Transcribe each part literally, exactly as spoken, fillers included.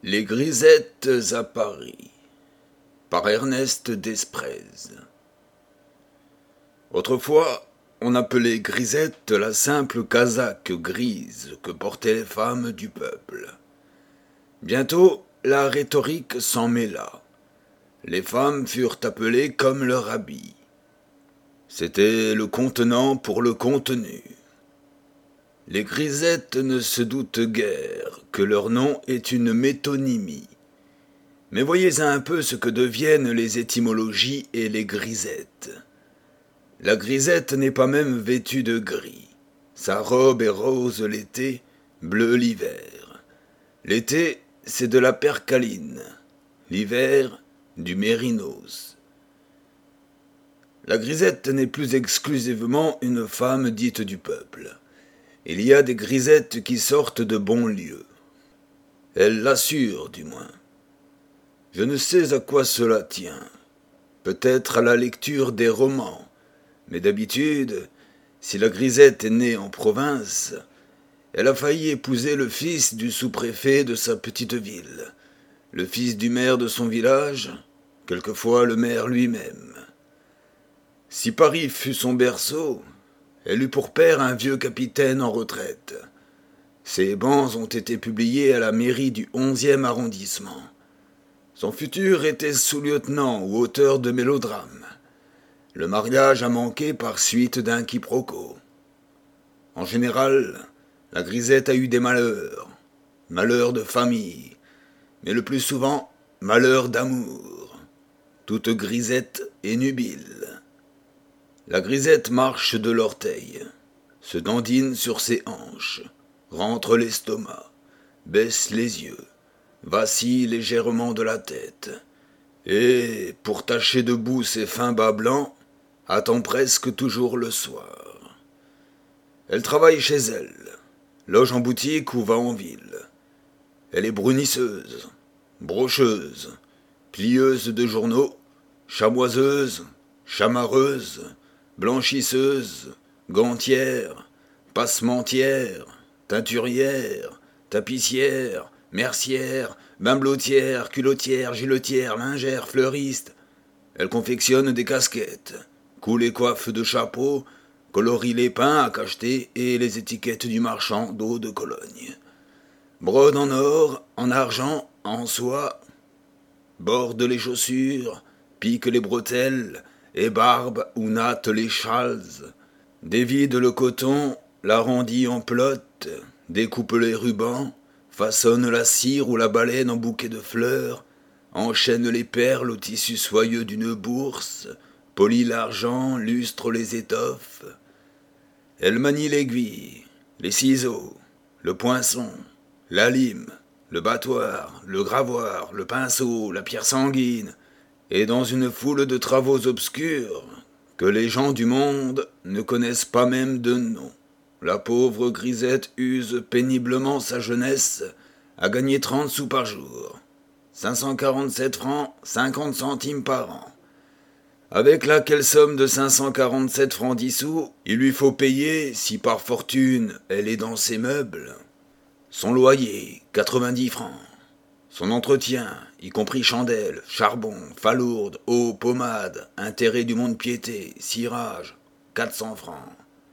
Les grisettes à Paris par Ernest Desprez. Autrefois, on appelait grisette la simple casaque grise que portaient les femmes du peuple. Bientôt, la rhétorique s'en mêla. Les femmes furent appelées comme leur habit. C'était le contenant pour le contenu. Les grisettes ne se doutent guère que leur nom est une métonymie. Mais voyez un peu ce que deviennent les étymologies et les grisettes. La grisette n'est pas même vêtue de gris. Sa robe est rose l'été, bleu l'hiver. L'été, c'est de la percaline. L'hiver, du mérinos. La grisette n'est plus exclusivement une femme dite du peuple. Il y a des grisettes qui sortent de bons lieux. Elles l'assurent, du moins. Je ne sais à quoi cela tient. Peut-être à la lecture des romans. Mais d'habitude, si la grisette est née en province, elle a failli épouser le fils du sous-préfet de sa petite ville, le fils du maire de son village, quelquefois le maire lui-même. Si Paris fut son berceau, elle eut pour père un vieux capitaine en retraite. Ses bans ont été publiés à la mairie du onzième arrondissement. Son futur était sous-lieutenant ou auteur de mélodrames. Le mariage a manqué par suite d'un quiproquo. En général, la grisette a eu des malheurs. Malheurs de famille, mais le plus souvent, malheurs d'amour. Toute grisette est nubile. La grisette marche de l'orteil, se dandine sur ses hanches, rentre l'estomac, baisse les yeux, vacille légèrement de la tête, et, pour tâcher debout ses fins bas blancs, attend presque toujours le soir. Elle travaille chez elle, loge en boutique ou va en ville. Elle est brunisseuse, brocheuse, plieuse de journaux, chamoiseuse, chamarreuse, blanchisseuse, gantière, passementière, teinturière, tapissière, mercière, bimbelotière, culottière, giletière, lingère, fleuriste. Elle confectionne des casquettes, coud les coiffes de chapeaux, colorie les pains à cacheter et les étiquettes du marchand d'eau de Cologne. Brode en or, en argent, en soie, borde les chaussures, pique les bretelles, ébarbe ou natte les châles, dévide le coton, l'arrondit en pelote, découpe les rubans, façonne la cire ou la baleine en bouquet de fleurs, enchaîne les perles au tissu soyeux d'une bourse, polit l'argent, lustre les étoffes. Elle manie l'aiguille, les ciseaux, le poinçon, la lime, le battoir, le gravoir, le pinceau, la pierre sanguine, et dans une foule de travaux obscurs que les gens du monde ne connaissent pas même de nom. La pauvre grisette use péniblement sa jeunesse à gagner trente sous par jour. cinq cent quarante-sept francs, cinquante centimes par an. Avec laquelle somme de cinq cent quarante-sept francs dix sous, il lui faut payer, si par fortune elle est dans ses meubles, son loyer, quatre-vingt-dix francs. Son entretien, y compris chandelle, charbon, falourde, eau, pommade, intérêt du mont-de-piété, cirage, quatre cents francs.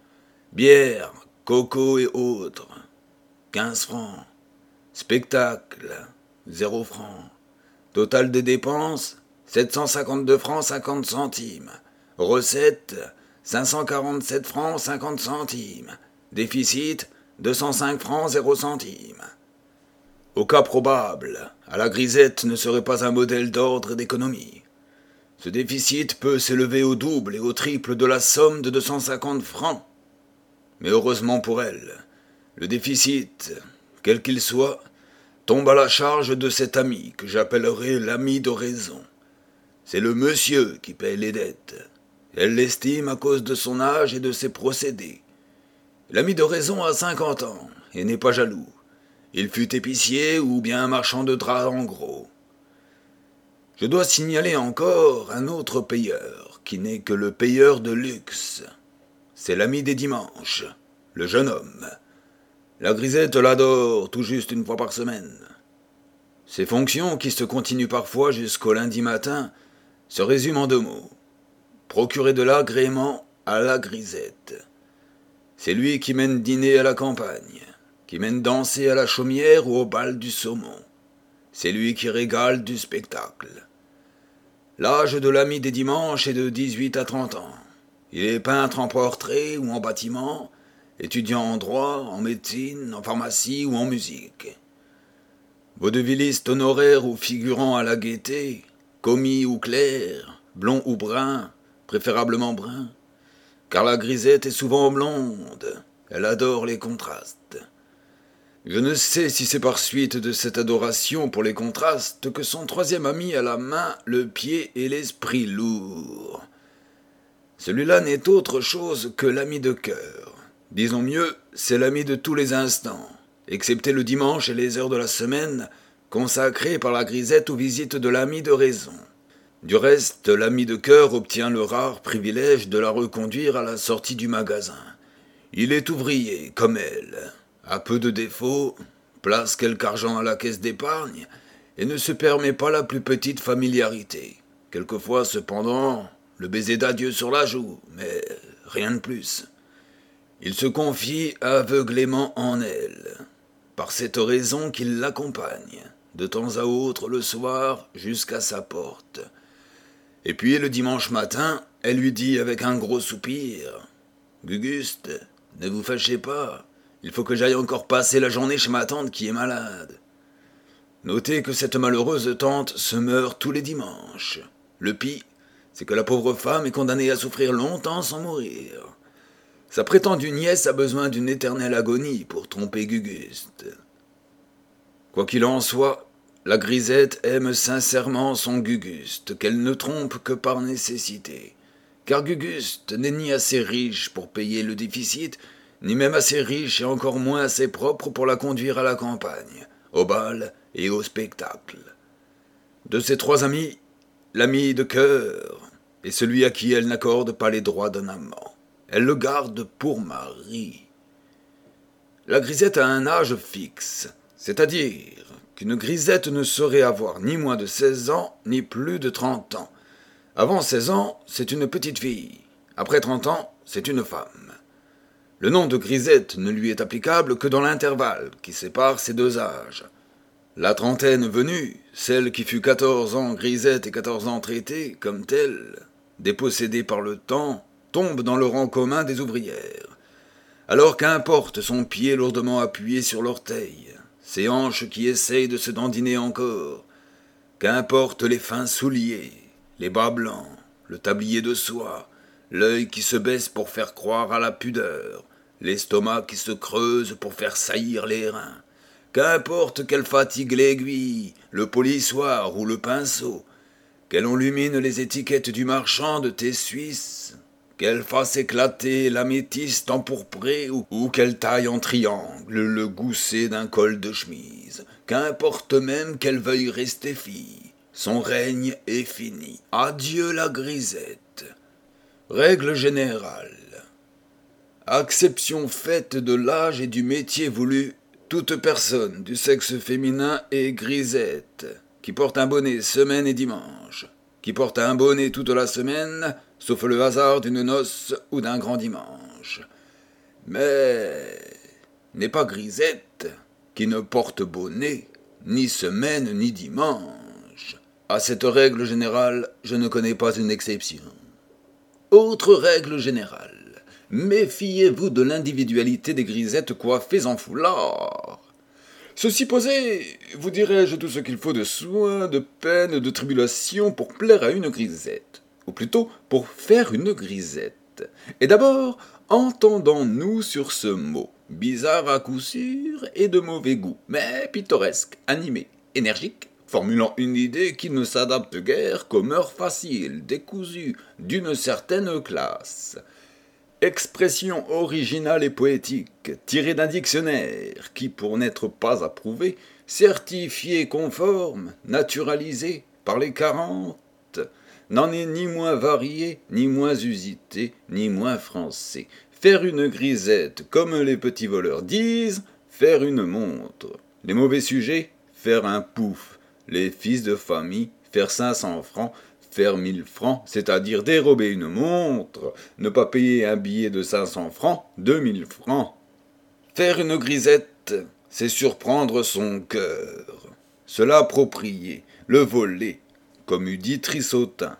Bière, coco et autres, quinze francs. Spectacle, zéro francs. Total des dépenses, sept cent cinquante-deux francs cinquante centimes. Recette, cinq cent quarante-sept francs cinquante centimes. Déficit, deux cent cinq francs zéro centimes. Au cas probable, à la grisette ne serait pas un modèle d'ordre et d'économie. Ce déficit peut s'élever au double et au triple de la somme de deux cent cinquante francs. Mais heureusement pour elle, le déficit, quel qu'il soit, tombe à la charge de cet ami que j'appellerai l'ami d'oraison. C'est le monsieur qui paye les dettes. Elle l'estime à cause de son âge et de ses procédés. L'ami d'oraison a cinquante ans et n'est pas jaloux. Il fut épicier ou bien marchand de draps en gros. Je dois signaler encore un autre payeur, qui n'est que le payeur de luxe. C'est l'ami des dimanches, le jeune homme. La grisette l'adore tout juste une fois par semaine. Ses fonctions, qui se continuent parfois jusqu'au lundi matin, se résument en deux mots. Procurer de l'agrément à la grisette. C'est lui qui mène dîner à la campagne, qui mène danser à la chaumière ou au bal du saumon. C'est lui qui régale du spectacle. L'âge de l'ami des dimanches est de dix-huit à trente ans. Il est peintre en portrait ou en bâtiment, étudiant en droit, en médecine, en pharmacie ou en musique. Vaudevilliste honoraire ou figurant à la gaieté, commis ou clerc, blond ou brun, préférablement brun, car la grisette est souvent blonde, elle adore les contrastes. Je ne sais si c'est par suite de cette adoration pour les contrastes que son troisième ami a la main, le pied et l'esprit lourds. Celui-là n'est autre chose que l'ami de cœur. Disons mieux, c'est l'ami de tous les instants, excepté le dimanche et les heures de la semaine, consacrées par la grisette aux visites de l'ami de raison. Du reste, l'ami de cœur obtient le rare privilège de la reconduire à la sortie du magasin. Il est ouvrier, comme elle, a peu de défauts, place quelque argent à la caisse d'épargne, et ne se permet pas la plus petite familiarité. Quelquefois, cependant, le baiser d'adieu sur la joue, mais rien de plus. Il se confie aveuglément en elle, par cette raison qu'il l'accompagne, de temps à autre le soir, jusqu'à sa porte. Et puis le dimanche matin, elle lui dit avec un gros soupir « Guguste, ne vous fâchez pas, il faut que j'aille encore passer la journée chez ma tante qui est malade. » Notez que cette malheureuse tante se meurt tous les dimanches. Le pis, c'est que la pauvre femme est condamnée à souffrir longtemps sans mourir. Sa prétendue nièce a besoin d'une éternelle agonie pour tromper Guguste. Quoi qu'il en soit, la grisette aime sincèrement son Guguste, qu'elle ne trompe que par nécessité. Car Guguste n'est ni assez riche pour payer le déficit, ni même assez riche et encore moins assez propre pour la conduire à la campagne, au bal et au spectacle. De ses trois amis, l'ami de cœur est celui à qui elle n'accorde pas les droits d'un amant. Elle le garde pour mari. La grisette a un âge fixe, c'est-à-dire qu'une grisette ne saurait avoir ni moins de seize ans, ni plus de trente ans. Avant seize ans, c'est une petite fille. Après trente ans, c'est une femme. Le nom de grisette ne lui est applicable que dans l'intervalle qui sépare ces deux âges. La trentaine venue, celle qui fut quatorze ans grisette et quatorze ans traitée, comme telle, dépossédée par le temps, tombe dans le rang commun des ouvrières. Alors qu'importe son pied lourdement appuyé sur l'orteil, ses hanches qui essayent de se dandiner encore, qu'importe les fins souliers, les bas blancs, le tablier de soie, l'œil qui se baisse pour faire croire à la pudeur, l'estomac qui se creuse pour faire saillir les reins, qu'importe qu'elle fatigue l'aiguille, le polissoir ou le pinceau, qu'elle enlumine les étiquettes du marchand de thé suisse, qu'elle fasse éclater l'améthyste empourpré ou, ou qu'elle taille en triangle le gousset d'un col de chemise, qu'importe même qu'elle veuille rester fille, son règne est fini. Adieu la grisette. Règle générale. Acception faite de l'âge et du métier voulu, toute personne du sexe féminin est grisette, qui porte un bonnet semaine et dimanche, qui porte un bonnet toute la semaine, sauf le hasard d'une noce ou d'un grand dimanche. Mais n'est pas grisette qui ne porte bonnet, ni semaine, ni dimanche. À cette règle générale, je ne connais pas une exception. Autre règle générale. Méfiez-vous de l'individualité des grisettes coiffées en foulard. Ceci posé, vous dirai-je tout ce qu'il faut de soins, de peines, de tribulations pour plaire à une grisette, ou plutôt pour faire une grisette. Et d'abord, entendons-nous sur ce mot, bizarre à coup sûr et de mauvais goût, mais pittoresque, animé, énergique, formulant une idée qui ne s'adapte guère qu'aux mœurs faciles, décousues, d'une certaine classe. Expression originale et poétique, tirée d'un dictionnaire, qui, pour n'être pas approuvé, certifié conforme, naturalisé par les quarante, n'en est ni moins varié, ni moins usité, ni moins français. Faire une grisette, comme les petits voleurs disent, faire une montre. Les mauvais sujets, faire un pouf. les fils de famille, faire cinq cents francs, faire mille francs, c'est-à-dire dérober une montre, ne pas payer un billet de cinq cents francs, deux mille francs. Faire une grisette, c'est surprendre son cœur, se l'approprier, le voler, comme eût dit Trissautin.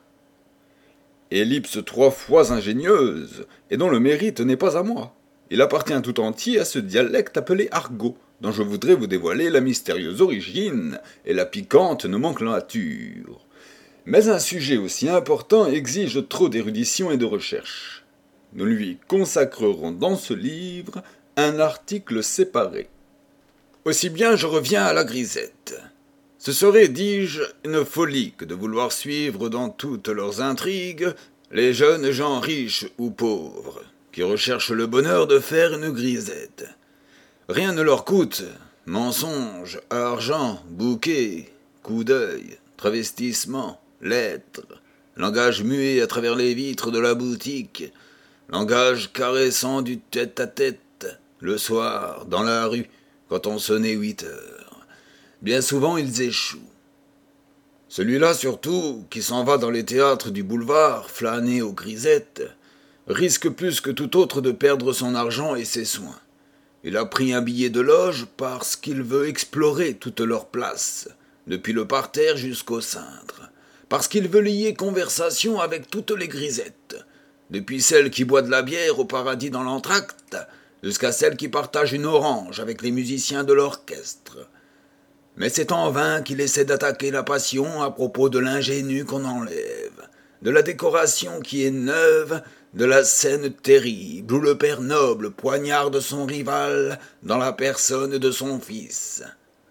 Ellipse trois fois ingénieuse, et dont le mérite n'est pas à moi. Il appartient tout entier à ce dialecte appelé argot, dont je voudrais vous dévoiler la mystérieuse origine et la piquante nomenclature. Mais un sujet aussi important exige trop d'érudition et de recherche. Nous lui consacrerons dans ce livre un article séparé. Aussi bien je reviens à la grisette. Ce serait, dis-je, une folie que de vouloir suivre dans toutes leurs intrigues les jeunes gens riches ou pauvres, qui recherchent le bonheur de faire une grisette. Rien ne leur coûte, mensonges, argent, bouquet, coup d'œil, travestissement, lettres, langage muet à travers les vitres de la boutique, langage caressant du tête-à-tête, le soir, dans la rue, quand on sonnait huit heures. Bien souvent, ils échouent. Celui-là, surtout, qui s'en va dans les théâtres du boulevard, flâner aux grisettes, risque plus que tout autre de perdre son argent et ses soins. Il a pris un billet de loge parce qu'il veut explorer toutes leurs places, depuis le parterre jusqu'au cintre, parce qu'il veut lier conversation avec toutes les grisettes, depuis celle qui boit de la bière au paradis dans l'entracte, jusqu'à celle qui partage une orange avec les musiciens de l'orchestre. Mais c'est en vain qu'il essaie d'attaquer la passion à propos de l'ingénu qu'on enlève, de la décoration qui est neuve, de la scène terrible où le père noble poignarde son rival dans la personne de son fils.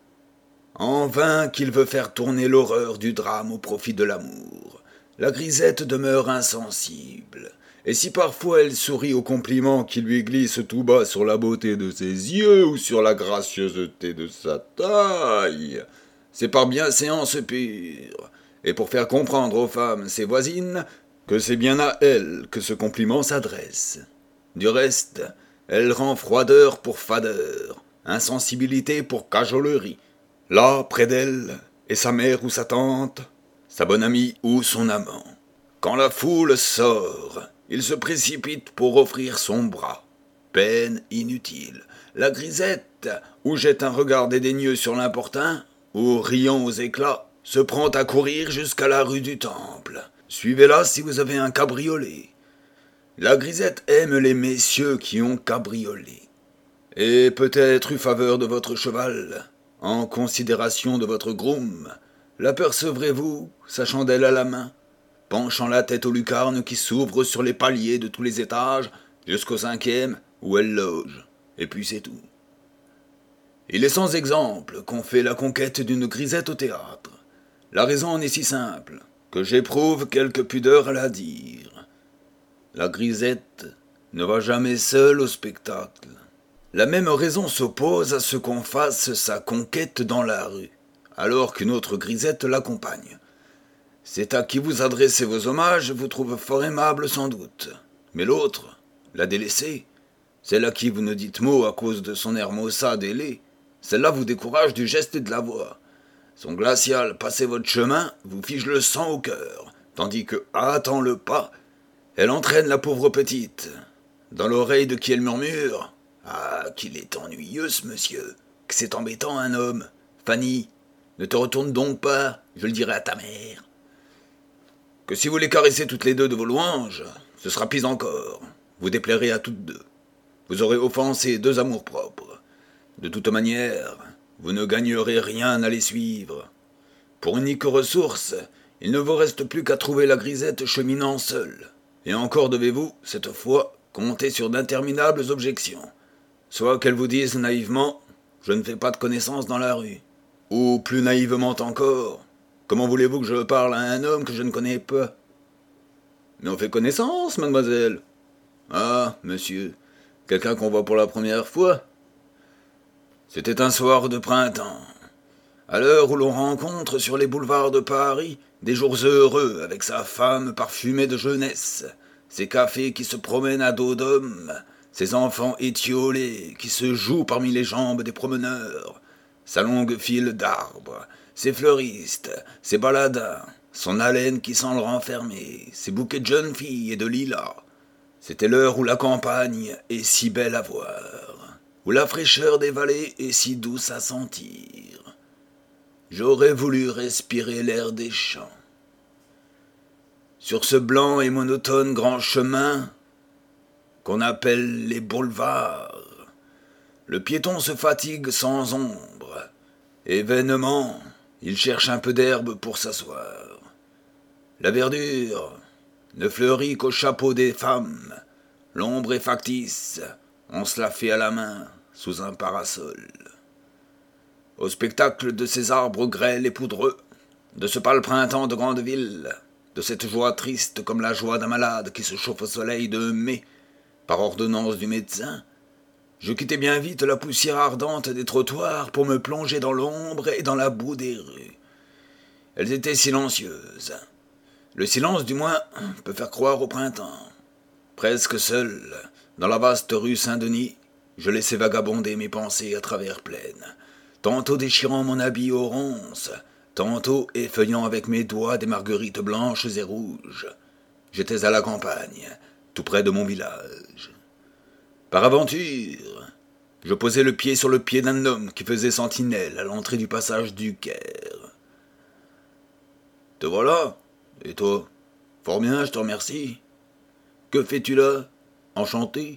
En vain qu'il veut faire tourner l'horreur du drame au profit de l'amour. La grisette demeure insensible, et si parfois elle sourit aux compliments qui lui glissent tout bas sur la beauté de ses yeux ou sur la gracieuseté de sa taille, c'est par bienséance pure, et pour faire comprendre aux femmes, ses voisines, que c'est bien à elles que ce compliment s'adresse. Du reste, elle rend froideur pour fadeur, insensibilité pour cajolerie. Là, près d'elle, est sa mère ou sa tante, sa bonne amie ou son amant. Quand la foule sort, il se précipite pour offrir son bras. Peine inutile. La grisette, ou jette un regard dédaigneux sur l'importun, ou, riant aux éclats, se prend à courir jusqu'à la rue du Temple. Suivez-la si vous avez un cabriolet. La grisette aime les messieurs qui ont cabriolet. Et peut-être eut faveur de votre cheval, en considération de votre groom, l'apercevrez-vous, sa chandelle à la main, penchant la tête aux lucarnes qui s'ouvrent sur les paliers de tous les étages, jusqu'au cinquième, où elle loge, et puis c'est tout. Il est sans exemple qu'on fait la conquête d'une grisette au théâtre. La raison en est si simple, que j'éprouve quelque pudeur à la dire. La grisette ne va jamais seule au spectacle. La même raison s'oppose à ce qu'on fasse sa conquête dans la rue, alors qu'une autre grisette l'accompagne. C'est à qui vous adressez vos hommages, vous trouve fort aimable sans doute. Mais l'autre, la délaissée, celle à qui vous ne dites mot à cause de son air maussade et laid, celle-là vous décourage du geste et de la voix. Son glacial « passez votre chemin » vous fige le sang au cœur, tandis que, hâtant le pas, elle entraîne la pauvre petite. Dans l'oreille de qui elle murmure « Ah, qu'il est ennuyeux ce monsieur, que c'est embêtant un homme. Fanny, ne te retourne donc pas, je le dirai à ta mère. » Que si vous les caressez toutes les deux de vos louanges, ce sera pis encore. Vous déplairez à toutes deux. Vous aurez offensé deux amours-propres. De toute manière, vous ne gagnerez rien à les suivre. Pour unique ressource, il ne vous reste plus qu'à trouver la grisette cheminant seule. Et encore devez-vous, cette fois, compter sur d'interminables objections. Soit qu'elle vous dise naïvement « Je ne fais pas de connaissance dans la rue », ou plus naïvement encore « Comment voulez-vous que je parle à un homme que je ne connais pas ?»« Mais on fait connaissance, mademoiselle. »« Ah, monsieur, quelqu'un qu'on voit pour la première fois ?» C'était un soir de printemps, à l'heure où l'on rencontre sur les boulevards de Paris des jours heureux avec sa femme parfumée de jeunesse, ses cafés qui se promènent à dos d'homme, ses enfants étiolés qui se jouent parmi les jambes des promeneurs, sa longue file d'arbres, ses fleuristes, ses baladins, son haleine qui sent le renfermer, ses bouquets de jeunes filles et de lilas. C'était l'heure où la campagne est si belle à voir, où la fraîcheur des vallées est si douce à sentir. J'aurais voulu respirer l'air des champs. Sur ce blanc et monotone grand chemin qu'on appelle les boulevards, le piéton se fatigue sans ombre, et vainement il cherche un peu d'herbe pour s'asseoir. La verdure ne fleurit qu'au chapeau des femmes, l'ombre est factice, on se la fait à la main sous un parasol. Au spectacle de ces arbres grêles et poudreux, de ce pâle printemps de grande ville, de cette joie triste comme la joie d'un malade qui se chauffe au soleil de mai, par ordonnance du médecin, je quittai bien vite la poussière ardente des trottoirs pour me plonger dans l'ombre et dans la boue des rues. Elles étaient silencieuses. Le silence, du moins, peut faire croire au printemps. Presque seul, dans la vaste rue Saint-Denis, je laissais vagabonder mes pensées à travers plaines, tantôt déchirant mon habit aux ronces, tantôt effeuillant avec mes doigts des marguerites blanches et rouges. J'étais à la campagne, tout près de mon village. Par aventure, je posai le pied sur le pied d'un homme qui faisait sentinelle à l'entrée du passage du Caire. « Te voilà ? Et toi ? Fort bien, je te remercie. Que fais-tu là ? Enchanté ?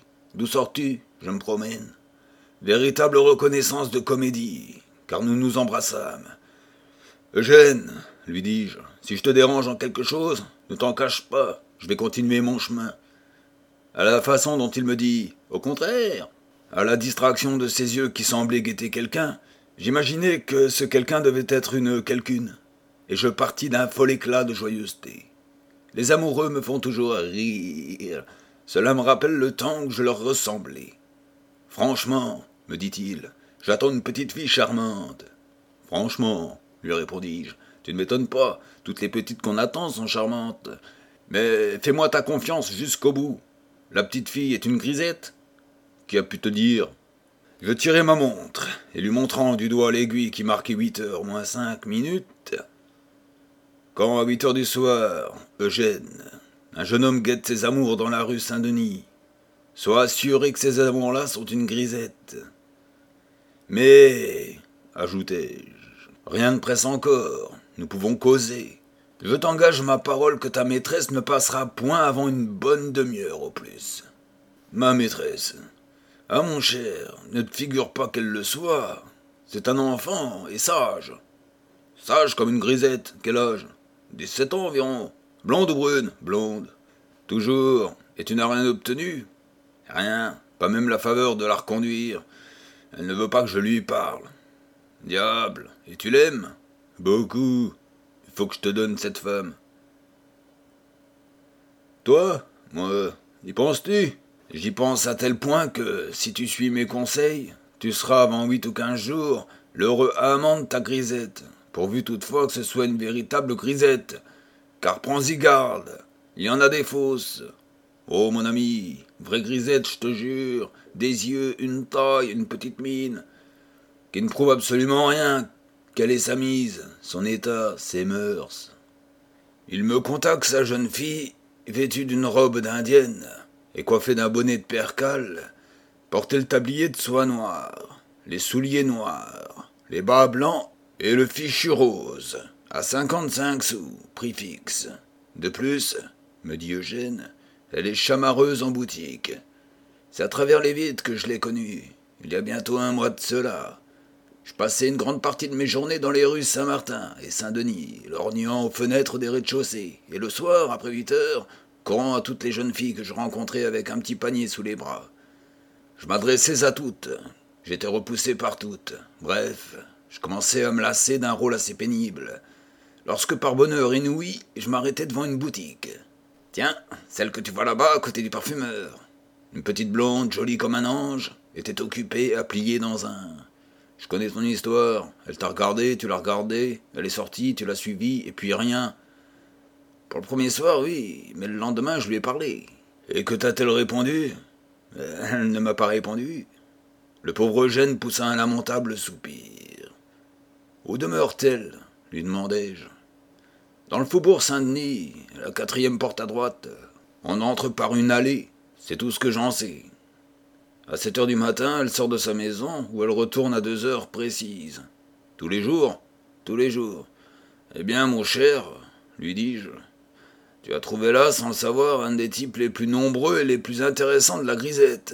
D'où sors-tu ? Je me promène. Véritable reconnaissance de comédie, car nous nous embrassâmes. Eugène, lui dis-je, si je te dérange en quelque chose, ne t'en cache pas, je vais continuer mon chemin. À la façon dont il me dit « au contraire », à la distraction de ses yeux qui semblaient guetter quelqu'un, j'imaginai que ce quelqu'un devait être une quelqu'une, et je partis d'un fol éclat de joyeuseté. Les amoureux me font toujours rire, cela me rappelle le temps où je leur ressemblais. Franchement, me dit-il, j'attends une petite fille charmante. Franchement, lui répondis-je, tu ne m'étonnes pas, toutes les petites qu'on attend sont charmantes. Mais fais-moi ta confiance jusqu'au bout. La petite fille est une grisette ? Qui a pu te dire ? Je tirai ma montre, et lui montrant du doigt l'aiguille qui marquait huit heures moins cinq minutes. Quand à huit heures du soir, Eugène, un jeune homme guette ses amours dans la rue Saint-Denis, sois assuré que ces amours-là sont une grisette. Mais, ajoutai-je, rien ne presse encore, nous pouvons causer. Je t'engage ma parole que ta maîtresse ne passera point avant une bonne demi-heure au plus. Ma maîtresse. Ah mon cher, ne te figure pas qu'elle le soit. C'est un enfant et sage. Sage comme une grisette. Quel âge ? Dix-sept ans environ. Blonde ou brune ? Blonde. Toujours. Et tu n'as rien obtenu ? Rien. Pas même la faveur de la reconduire. Elle ne veut pas que je lui parle. Diable. Et tu l'aimes ? Beaucoup. Il faut que je te donne cette femme. Toi ? Moi, y penses-tu ? J'y pense à tel point que, si tu suis mes conseils, tu seras avant huit ou quinze jours l'heureux amant de ta grisette, pourvu toutefois que ce soit une véritable grisette, car prends-y garde, il y en a des fausses. Oh mon ami, vraie grisette, je te jure, des yeux, une taille, une petite mine, qui ne prouve absolument rien. Quelle est sa mise, son état, ses mœurs ? Il me conta que sa jeune fille, vêtue d'une robe d'indienne et coiffée d'un bonnet de percale, portait le tablier de soie noire, les souliers noirs, les bas blancs et le fichu rose, à cinquante-cinq sous, prix fixe. De plus, me dit Eugène, elle est chamareuse en boutique. C'est à travers les vides que je l'ai connue, il y a bientôt un mois de cela. Je passais une grande partie de mes journées dans les rues Saint-Martin et Saint-Denis, lorgnant aux fenêtres des rez-de-chaussée, et le soir, après huit heures, courant à toutes les jeunes filles que je rencontrais avec un petit panier sous les bras. Je m'adressais à toutes, j'étais repoussé par toutes. Bref, je commençais à me lasser d'un rôle assez pénible, lorsque par bonheur inouï, je m'arrêtais devant une boutique. Tiens, celle que tu vois là-bas à côté du parfumeur. Une petite blonde, jolie comme un ange, était occupée à plier dans un... Je connais ton histoire. Elle t'a regardé, tu l'as regardée, elle est sortie, tu l'as suivie, et puis rien. Pour le premier soir, oui, mais le lendemain, je lui ai parlé. Et que t'a-t-elle répondu ? Elle ne m'a pas répondu. Le pauvre Eugène poussa un lamentable soupir. Où demeure-t-elle lui demandai-je. Dans le faubourg Saint-Denis, la quatrième porte à droite. On entre par une allée, c'est tout ce que j'en sais. À sept heures du matin, elle sort de sa maison, où elle retourne à deux heures précises. Tous les jours? Tous les jours. Eh bien, mon cher, lui dis-je, tu as trouvé là, sans le savoir, un des types les plus nombreux et les plus intéressants de la grisette.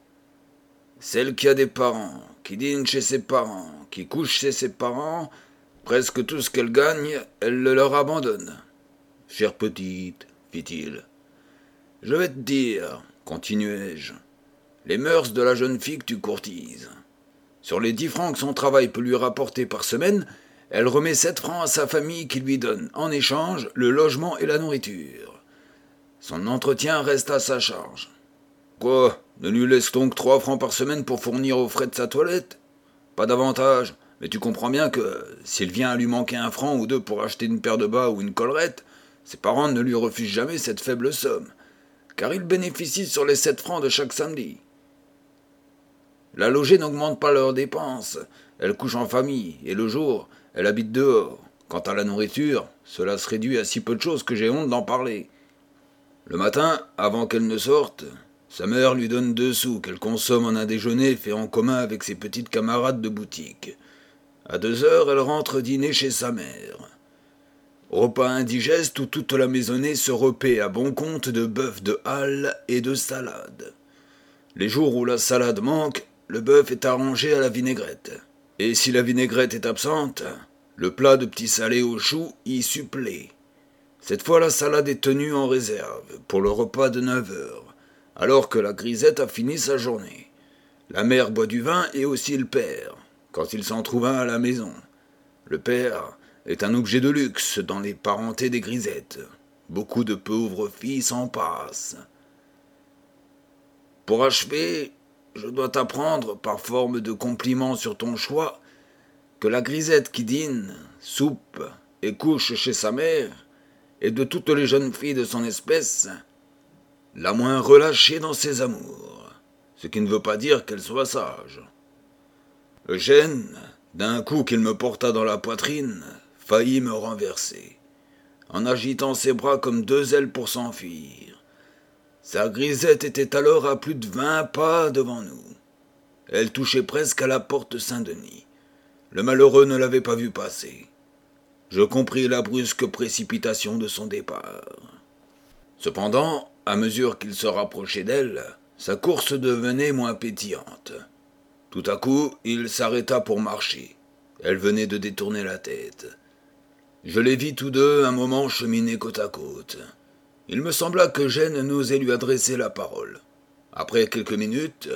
Celle qui a des parents, qui dîne chez ses parents, qui couche chez ses parents, presque tout ce qu'elle gagne, elle le leur abandonne. Chère petite, fit-il, je vais te dire, continuai-je, les mœurs de la jeune fille que tu courtises. Sur les dix francs que son travail peut lui rapporter par semaine, elle remet sept francs à sa famille qui lui donne, en échange, le logement et la nourriture. Son entretien reste à sa charge. Quoi, ne lui laisse-t-on que trois francs par semaine pour fournir aux frais de sa toilette? Pas davantage, mais tu comprends bien que, s'il vient à lui manquer un franc ou deux pour acheter une paire de bas ou une collerette, ses parents ne lui refusent jamais cette faible somme, car il bénéficie sur les sept francs de chaque samedi. La logée n'augmente pas leurs dépenses, elle couche en famille, et le jour, elle habite dehors. Quant à la nourriture, cela se réduit à si peu de choses que j'ai honte d'en parler. Le matin, avant qu'elle ne sorte, sa mère lui donne deux sous qu'elle consomme en un déjeuner fait en commun avec ses petites camarades de boutique. À deux heures, elle rentre dîner chez sa mère. Repas indigeste où toute la maisonnée se repaît à bon compte de bœuf de halle et de salade. Les jours où la salade manque, le bœuf est arrangé à la vinaigrette. Et si la vinaigrette est absente, le plat de petits salés aux choux y supplée. Cette fois, la salade est tenue en réserve pour le repas de neuf heures, alors que la grisette a fini sa journée. La mère boit du vin et aussi le père, quand il s'en trouve un à la maison. Le père est un objet de luxe dans les parentés des grisettes. Beaucoup de pauvres filles s'en passent. Pour achever, je dois t'apprendre, par forme de compliment sur ton choix, que la grisette qui dîne, soupe et couche chez sa mère est de toutes les jeunes filles de son espèce la moins relâchée dans ses amours, ce qui ne veut pas dire qu'elle soit sage. Eugène, d'un coup qu'il me porta dans la poitrine, faillit me renverser, en agitant ses bras comme deux ailes pour s'enfuir. Sa grisette était alors à plus de vingt pas devant nous. Elle touchait presque à la porte Saint-Denis. Le malheureux ne l'avait pas vu passer. Je compris la brusque précipitation de son départ. Cependant, à mesure qu'il se rapprochait d'elle, sa course devenait moins pétillante. Tout à coup, il s'arrêta pour marcher. Elle venait de détourner la tête. Je les vis tous deux un moment cheminer côte à côte. Il me sembla qu'Eugène n'osait lui adresser la parole. Après quelques minutes,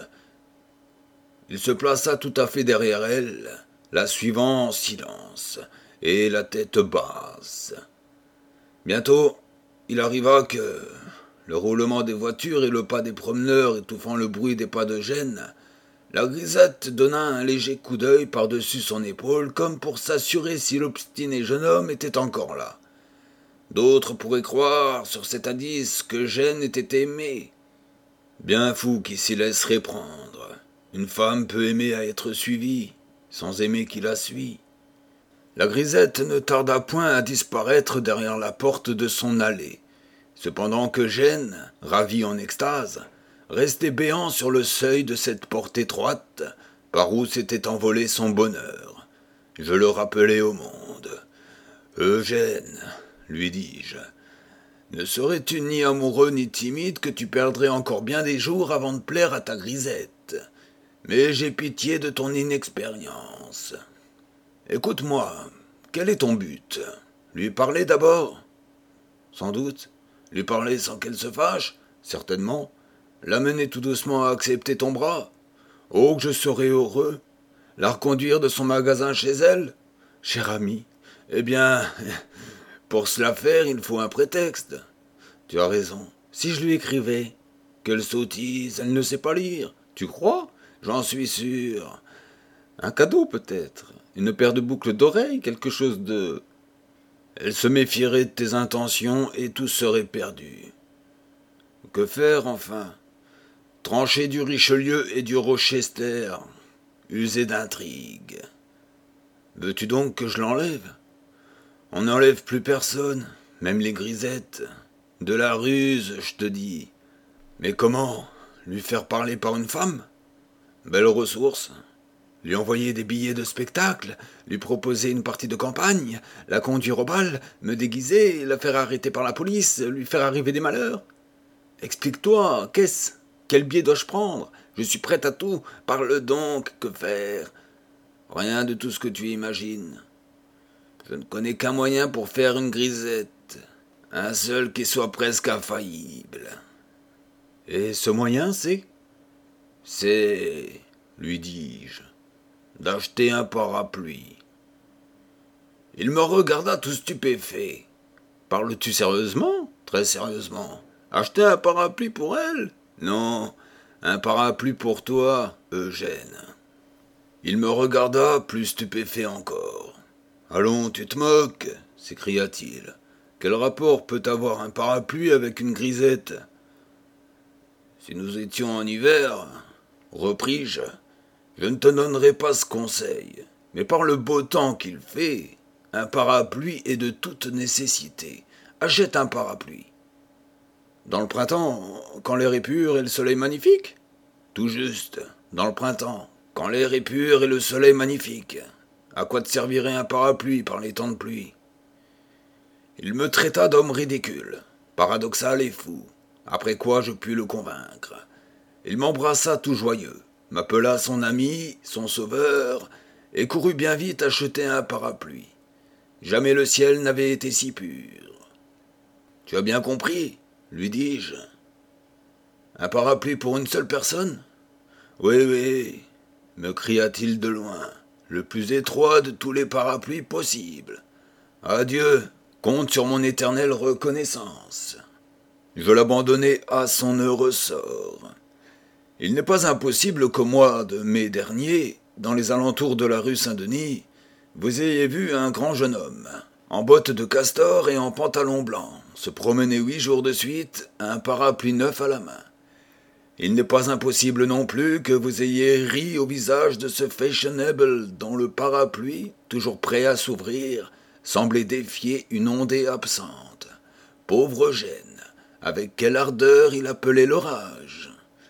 il se plaça tout à fait derrière elle, la suivant en silence, et la tête basse. Bientôt, il arriva que, le roulement des voitures et le pas des promeneurs étouffant le bruit des pas d'Eugène, la grisette donna un léger coup d'œil par-dessus son épaule, comme pour s'assurer si l'obstiné jeune homme était encore là. D'autres pourraient croire, sur cet indice, qu'Eugène était aimé. Bien fou qui s'y laisserait prendre. Une femme peut aimer à être suivie, sans aimer qui la suit. La grisette ne tarda point à disparaître derrière la porte de son allée, cependant qu'Eugène, ravi en extase, restait béant sur le seuil de cette porte étroite, par où s'était envolé son bonheur. Je le rappelai au monde. « Eugène, lui dis-je, ne serais-tu ni amoureux ni timide que tu perdrais encore bien des jours avant de plaire à ta grisette. Mais j'ai pitié de ton inexpérience. Écoute-moi, quel est ton but? Lui parler d'abord? Sans doute. Lui parler sans qu'elle se fâche? Certainement. L'amener tout doucement à accepter ton bras? Oh, que je serais heureux. La reconduire de son magasin chez elle? Cher ami, eh bien, pour cela faire, il faut un prétexte. Tu as raison. Si je lui écrivais? Quelle sottise, elle ne sait pas lire. Tu crois? J'en suis sûr. Un cadeau peut-être. Une paire de boucles d'oreilles, quelque chose de... Elle se méfierait de tes intentions et tout serait perdu. Que faire enfin? Trancher du Richelieu et du Rochester, user d'intrigue. Veux-tu donc que je l'enlève? On n'enlève plus personne, même les grisettes. De la ruse, je te dis. Mais comment? Lui faire parler par une femme? Belle ressource. Lui envoyer des billets de spectacle, lui proposer une partie de campagne, la conduire au bal, me déguiser, la faire arrêter par la police, lui faire arriver des malheurs. Explique-toi, qu'est-ce? Quel biais dois-je prendre? Je suis prête à tout. Parle donc, que faire? Rien de tout ce que tu imagines. Je ne connais qu'un moyen pour faire une grisette. Un seul qui soit presque infaillible. Et ce moyen, c'est? C'est, lui dis-je, d'acheter un parapluie. Il me regarda tout stupéfait. Parles-tu sérieusement? Très sérieusement. Acheter un parapluie pour elle? Non, un parapluie pour toi, Eugène. Il me regarda plus stupéfait encore. Allons, tu te moques, s'écria-t-il. Quel rapport peut avoir un parapluie avec une grisette? Si nous étions en hiver, repris-je, je ne te donnerais pas ce conseil. Mais par le beau temps qu'il fait, un parapluie est de toute nécessité. Achète un parapluie. Dans le printemps, quand l'air est pur et le soleil magnifique? Tout juste, dans le printemps, quand l'air est pur et le soleil magnifique. À quoi te servirait un parapluie par les temps de pluie? Il me traita d'homme ridicule, paradoxal et fou, après quoi je pus le convaincre. Il m'embrassa tout joyeux, m'appela son ami, son sauveur, et courut bien vite acheter un parapluie. Jamais le ciel n'avait été si pur. Tu as bien compris, lui dis-je. Un parapluie pour une seule personne? Oui, oui, me cria-t-il de loin, le plus étroit de tous les parapluies possibles. Adieu, compte sur mon éternelle reconnaissance. Je l'abandonnai à son heureux sort. Il n'est pas impossible qu'au mois de mai dernier, dans les alentours de la rue Saint-Denis, vous ayez vu un grand jeune homme, en bottes de castor et en pantalon blanc, se promener huit jours de suite, un parapluie neuf à la main. Il n'est pas impossible non plus que vous ayez ri au visage de ce fashionable dont le parapluie, toujours prêt à s'ouvrir, semblait défier une ondée absente. Pauvre Eugène, avec quelle ardeur il appelait l'orage!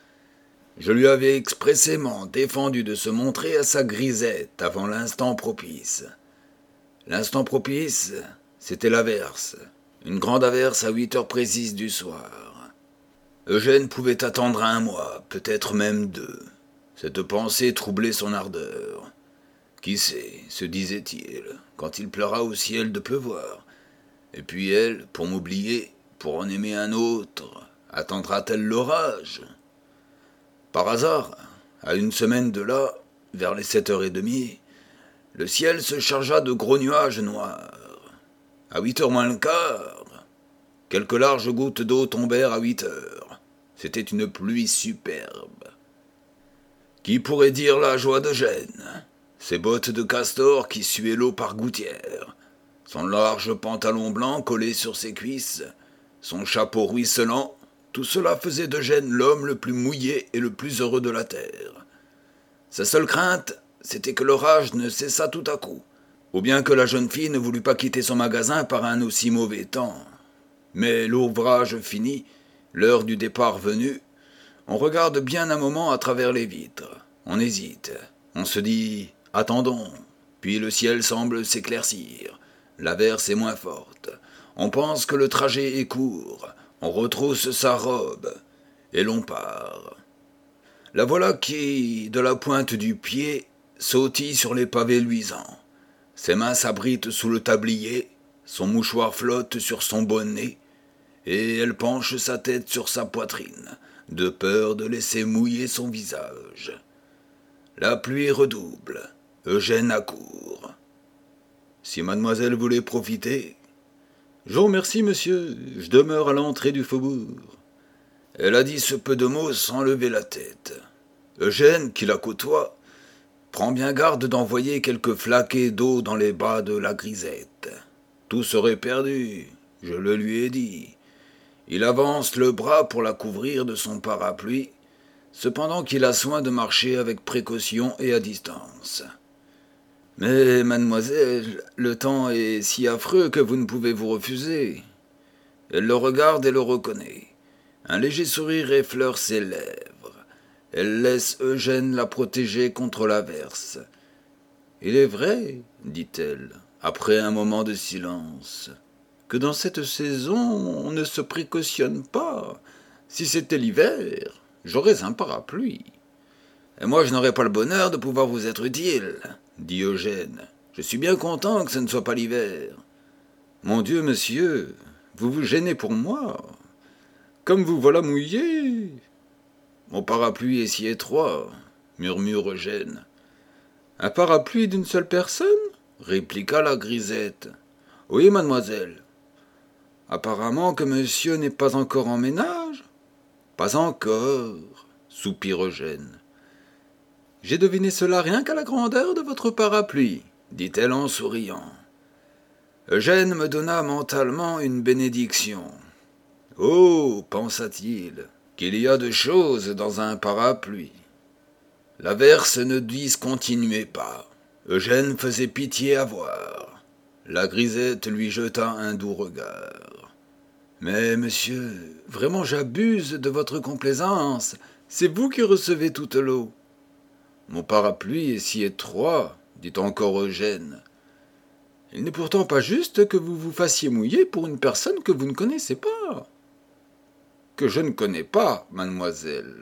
Je lui avais expressément défendu de se montrer à sa grisette avant l'instant propice. L'instant propice, c'était l'averse, une grande averse à huit heures précises du soir. Eugène pouvait attendre un mois, peut-être même deux. Cette pensée troublait son ardeur. Qui sait, se disait-il, quand il pleura au ciel de pleuvoir. Et puis elle, pour m'oublier, pour en aimer un autre, attendra-t-elle l'orage? Par hasard, à une semaine de là, vers les sept heures et demie, le ciel se chargea de gros nuages noirs. À huit heures moins le quart, quelques larges gouttes d'eau tombèrent à huit heures. C'était une pluie superbe. Qui pourrait dire la joie d'Eugène? Ses bottes de castor qui suaient l'eau par gouttières, son large pantalon blanc collé sur ses cuisses, son chapeau ruisselant, tout cela faisait d'Eugène l'homme le plus mouillé et le plus heureux de la terre. Sa seule crainte, c'était que l'orage ne cessât tout à coup, ou bien que la jeune fille ne voulût pas quitter son magasin par un aussi mauvais temps. Mais l'ouvrage fini, l'heure du départ venue, on regarde bien un moment à travers les vitres, on hésite, on se dit « attendons », puis le ciel semble s'éclaircir, l'averse est moins forte, on pense que le trajet est court, on retrousse sa robe, et l'on part. La voilà qui, de la pointe du pied, sautille sur les pavés luisants. Ses mains s'abritent sous le tablier, son mouchoir flotte sur son bonnet, et elle penche sa tête sur sa poitrine, de peur de laisser mouiller son visage. La pluie redouble, Eugène accourt. Si mademoiselle voulait profiter... Je vous remercie, monsieur, je demeure à l'entrée du faubourg. Elle a dit ce peu de mots sans lever la tête. Eugène, qui la côtoie, prend bien garde d'envoyer quelques flaquets d'eau dans les bas de la grisette. Tout serait perdu, je le lui ai dit. Il avance le bras pour la couvrir de son parapluie, cependant qu'il a soin de marcher avec précaution et à distance. Mais, mademoiselle, le temps est si affreux que vous ne pouvez vous refuser. Elle le regarde et le reconnaît. Un léger sourire effleure ses lèvres. Elle laisse Eugène la protéger contre l'averse. Il est vrai, dit-elle, après un moment de silence, que dans cette saison on ne se précautionne pas. Si c'était l'hiver, j'aurais un parapluie. Et moi je n'aurais pas le bonheur de pouvoir vous être utile, dit Eugène. Je suis bien content que ce ne soit pas l'hiver. Mon Dieu, monsieur, vous vous gênez pour moi. Comme vous voilà mouillé. Mon parapluie est si étroit, murmure Eugène. Un parapluie d'une seule personne répliqua la grisette. Oui, mademoiselle. Apparemment que monsieur n'est pas encore en ménage. Pas encore, soupire Eugène. J'ai deviné cela rien qu'à la grandeur de votre parapluie, dit-elle en souriant. Eugène me donna mentalement une bénédiction. Oh, pensa-t-il, qu'il y a de choses dans un parapluie. L'averse ne discontinuait pas. Eugène faisait pitié à voir. La grisette lui jeta un doux regard. Mais, monsieur, vraiment j'abuse de votre complaisance. C'est vous qui recevez toute l'eau. Mon parapluie est si étroit, dit encore Eugène. Il n'est pourtant pas juste que vous vous fassiez mouiller pour une personne que vous ne connaissez pas. Que je ne connais pas, mademoiselle.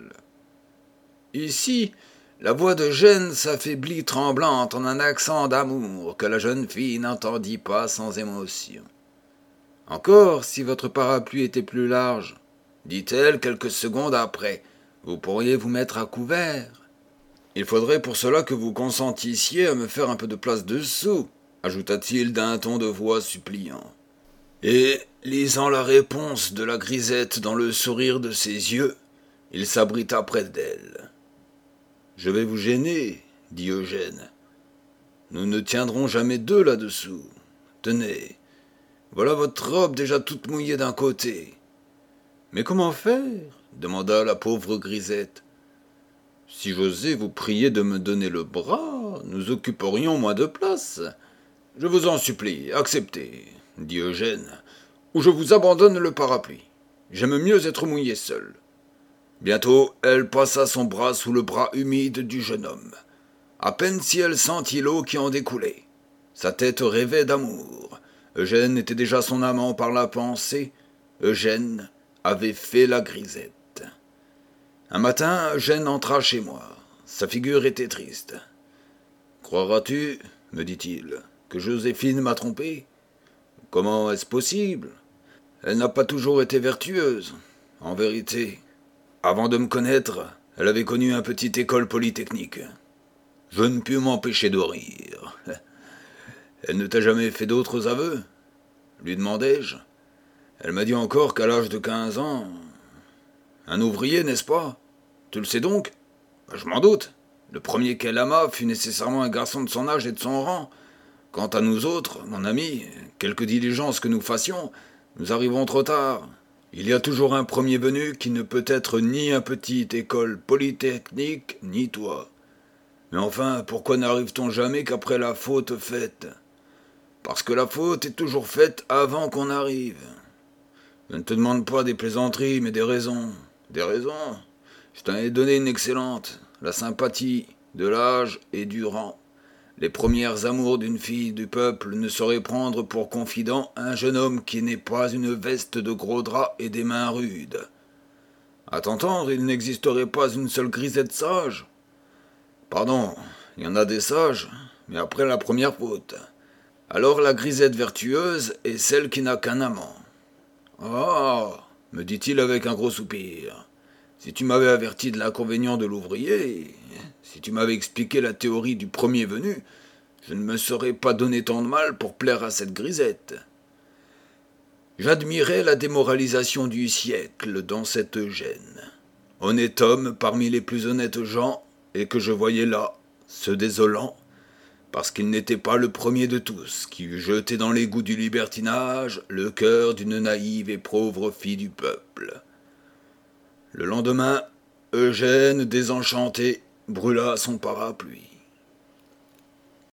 Ici, la voix d'Eugène s'affaiblit tremblante en un accent d'amour que la jeune fille n'entendit pas sans émotion. Encore, si votre parapluie était plus large, dit-elle quelques secondes après, vous pourriez vous mettre à couvert. Il faudrait pour cela que vous consentissiez à me faire un peu de place dessous, ajouta-t-il d'un ton de voix suppliant. Et, lisant la réponse de la grisette dans le sourire de ses yeux, il s'abrita près d'elle. « Je vais vous gêner, dit Eugène. Nous ne tiendrons jamais deux là-dessous. Tenez, voilà votre robe déjà toute mouillée d'un côté. »« Mais comment faire ?» demanda la pauvre grisette. « Si j'osais vous prier de me donner le bras, nous occuperions moins de place. Je vous en supplie, acceptez, dit Eugène, ou je vous abandonne le parapluie. J'aime mieux être mouillé seul. » Bientôt, elle passa son bras sous le bras humide du jeune homme. À peine si elle sentit l'eau qui en découlait. Sa tête rêvait d'amour. Eugène était déjà son amant par la pensée. Eugène avait fait la grisette. Un matin, Eugène entra chez moi. Sa figure était triste. « Croiras-tu, me dit-il, que Joséphine m'a trompé ? Comment est-ce possible ? Elle n'a pas toujours été vertueuse. En vérité, avant de me connaître, elle avait connu une petite école polytechnique. Je ne pus m'empêcher de rire. Elle ne t'a jamais fait d'autres aveux ? Lui demandai-je. Elle m'a dit encore qu'à l'âge de quinze ans... Un ouvrier, n'est-ce pas ? Tu le sais donc ? Je m'en doute. Le premier qu'elle ama fut nécessairement un garçon de son âge et de son rang. Quant à nous autres, mon ami, quelque diligence que nous fassions, nous arrivons trop tard. Il y a toujours un premier venu qui ne peut être ni un petit école polytechnique, ni toi. Mais enfin, pourquoi n'arrive-t-on jamais qu'après la faute faite ? Parce que la faute est toujours faite avant qu'on arrive. Je ne te demande pas des plaisanteries, mais des raisons. Des raisons ? Je t'en ai donné une excellente. La sympathie, de l'âge et du rang. Les premières amours d'une fille du peuple ne sauraient prendre pour confident un jeune homme qui n'est pas une veste de gros drap et des mains rudes. À t'entendre, il n'existerait pas une seule grisette sage. Pardon, il y en a des sages, mais après la première faute. Alors la grisette vertueuse est celle qui n'a qu'un amant. Ah, me dit-il avec un gros soupir. Si tu m'avais averti de l'inconvénient de l'ouvrier, si tu m'avais expliqué la théorie du premier venu, je ne me serais pas donné tant de mal pour plaire à cette grisette. J'admirais la démoralisation du siècle dans cet Eugène. Honnête homme parmi les plus honnêtes gens, et que je voyais là, se désolant, parce qu'il n'était pas le premier de tous qui eût jeté dans l'égout du libertinage le cœur d'une naïve et pauvre fille du peuple. Le lendemain, Eugène, désenchanté, brûla son parapluie.